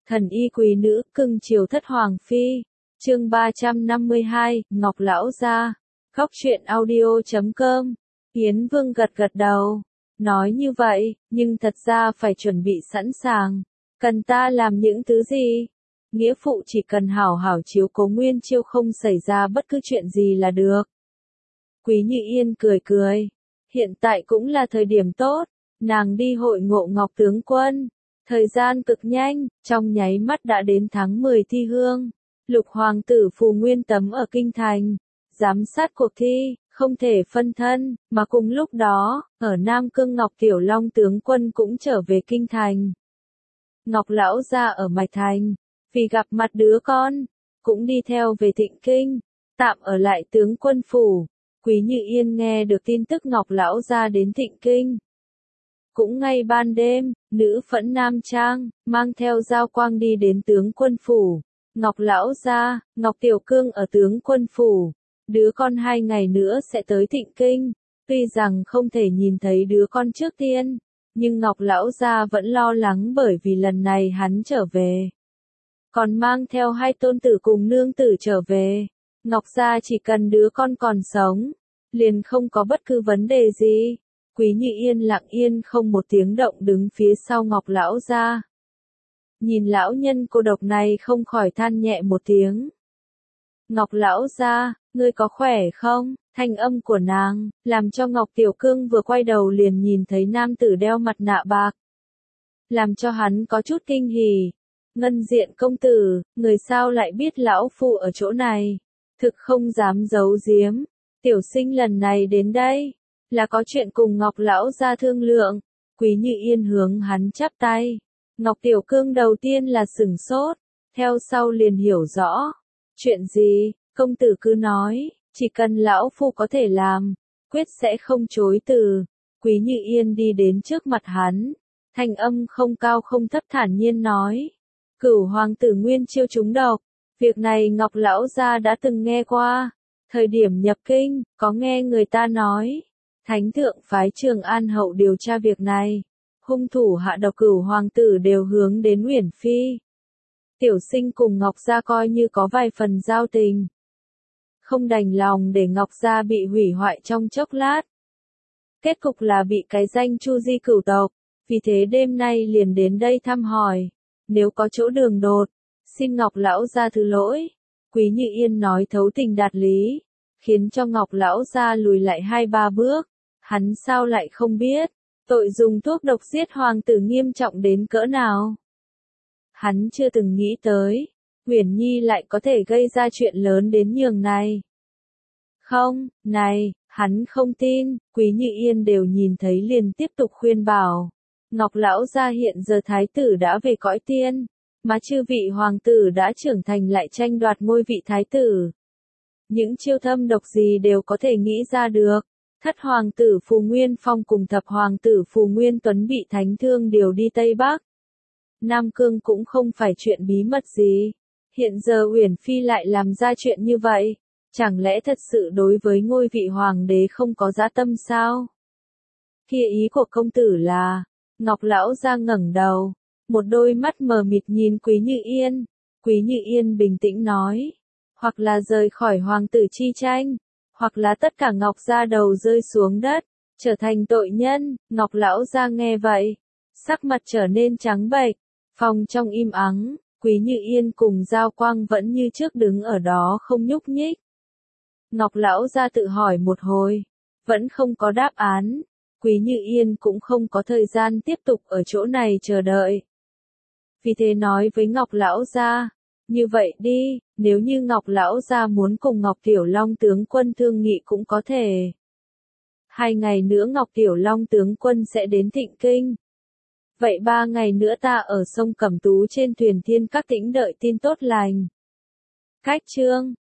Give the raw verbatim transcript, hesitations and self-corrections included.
Thần y quý nữ, cưng chiều thất hoàng phi. Chương ba trăm năm mươi hai, Ngọc lão gia. Góc truyện audio chấm com. Yến Vương gật gật đầu. Nói như vậy, nhưng thật ra phải chuẩn bị sẵn sàng. Cần ta làm những thứ gì? Nghĩa phụ chỉ cần hảo hảo chiếu cố Nguyên Chiêu không xảy ra bất cứ chuyện gì là được. Quý Như Yên cười cười. Hiện tại cũng là thời điểm tốt. Nàng đi hội ngộ Ngọc tướng quân. Thời gian cực nhanh, trong nháy mắt đã đến tháng mười thi hương. Lục hoàng tử Phù Nguyên Tấm ở Kinh Thành. Giám sát cuộc thi, không thể phân thân, mà cùng lúc đó, ở Nam Cương Ngọc Tiểu Long tướng quân cũng trở về Kinh Thành. Ngọc lão gia ở Mạch Thành, vì gặp mặt đứa con, cũng đi theo về Thịnh Kinh, tạm ở lại tướng quân phủ. Quý Như Yên nghe được tin tức Ngọc lão gia đến Thịnh Kinh. Cũng ngay ban đêm, nữ phẫn nam trang, mang theo dao quang đi đến tướng quân phủ. Ngọc lão gia, Ngọc Tiểu Cương ở tướng quân phủ. Đứa con hai ngày nữa sẽ tới Thịnh Kinh. Tuy rằng không thể nhìn thấy đứa con trước tiên, nhưng Ngọc lão gia vẫn lo lắng bởi vì lần này hắn trở về. Còn mang theo hai tôn tử cùng nương tử trở về. Ngọc gia chỉ cần đứa con còn sống, liền không có bất cứ vấn đề gì. Quý Như Yên lặng yên không một tiếng động đứng phía sau Ngọc lão gia. Nhìn lão nhân cô độc này không khỏi than nhẹ một tiếng. Ngọc lão gia, ngươi có khỏe không? Thanh âm của nàng, làm cho Ngọc Tiểu Cương vừa quay đầu liền nhìn thấy nam tử đeo mặt nạ bạc. Làm cho hắn có chút kinh hỉ. Ngân Diện công tử, người sao lại biết lão phu ở chỗ này? Thực không dám giấu giếm. Tiểu sinh lần này đến đây, là có chuyện cùng Ngọc lão gia thương lượng. Quý Như Yên hướng hắn chắp tay. Ngọc Tiểu Cương đầu tiên là sửng sốt, theo sau liền hiểu rõ. Chuyện gì, công tử cứ nói, chỉ cần lão phu có thể làm, quyết sẽ không chối từ. Quý Như Yên đi đến trước mặt hắn, thanh âm không cao không thấp thản nhiên nói. Cửu hoàng tử Nguyên Chiêu trúng độc, việc này Ngọc lão gia đã từng nghe qua. Thời điểm nhập kinh, có nghe người ta nói, Thánh thượng phái Trường An hậu điều tra việc này. Hung thủ hạ độc Cửu hoàng tử đều hướng đến Uyển Phi. Tiểu sinh cùng Ngọc gia coi như có vài phần giao tình. Không đành lòng để Ngọc gia bị hủy hoại trong chốc lát. Kết cục là bị cái danh Chu Di cửu tộc, vì thế đêm nay liền đến đây thăm hỏi. Nếu có chỗ đường đột, xin Ngọc lão gia thứ lỗi. Quý Như Yên nói thấu tình đạt lý, khiến cho Ngọc lão gia lùi lại hai ba bước. Hắn sao lại không biết, tội dùng thuốc độc giết hoàng tử nghiêm trọng đến cỡ nào. Hắn chưa từng nghĩ tới, Uyển Nhi lại có thể gây ra chuyện lớn đến nhường này. Không, này, hắn không tin, Quý Như Yên đều nhìn thấy liền tiếp tục khuyên bảo. Ngọc lão gia hiện giờ thái tử đã về cõi tiên, mà chư vị hoàng tử đã trưởng thành lại tranh đoạt ngôi vị thái tử. Những chiêu thâm độc gì đều có thể nghĩ ra được. Thất hoàng tử Phù Nguyên Phong cùng thập hoàng tử Phù Nguyên Tuấn bị thánh thương điều đi Tây Bắc. Nam Cương cũng không phải chuyện bí mật gì. Hiện giờ Uyển Phi lại làm ra chuyện như vậy. Chẳng lẽ thật sự đối với ngôi vị hoàng đế không có dã tâm sao? Kia ý của công tử là, Ngọc lão gia ngẩng đầu, một đôi mắt mờ mịt nhìn Quý Như Yên. Quý Như Yên bình tĩnh nói, hoặc là rời khỏi hoàng tử chi tranh, hoặc là tất cả Ngọc gia đầu rơi xuống đất, trở thành tội nhân. Ngọc lão gia nghe vậy, sắc mặt trở nên trắng bệch. Phòng trong im ắng, Quý Như Yên cùng Giao Quang vẫn như trước đứng ở đó không nhúc nhích. Ngọc lão gia tự hỏi một hồi, vẫn không có đáp án. Quý Như Yên cũng không có thời gian tiếp tục ở chỗ này chờ đợi. Vì thế nói với Ngọc lão gia, như vậy đi, nếu như Ngọc lão gia muốn cùng Ngọc Tiểu Long tướng quân thương nghị cũng có thể. Hai ngày nữa Ngọc Tiểu Long tướng quân sẽ đến Thịnh Kinh. Vậy ba ngày nữa ta ở sông Cẩm Tú trên thuyền Thiên Các Tĩnh đợi tin tốt lành. Cách chương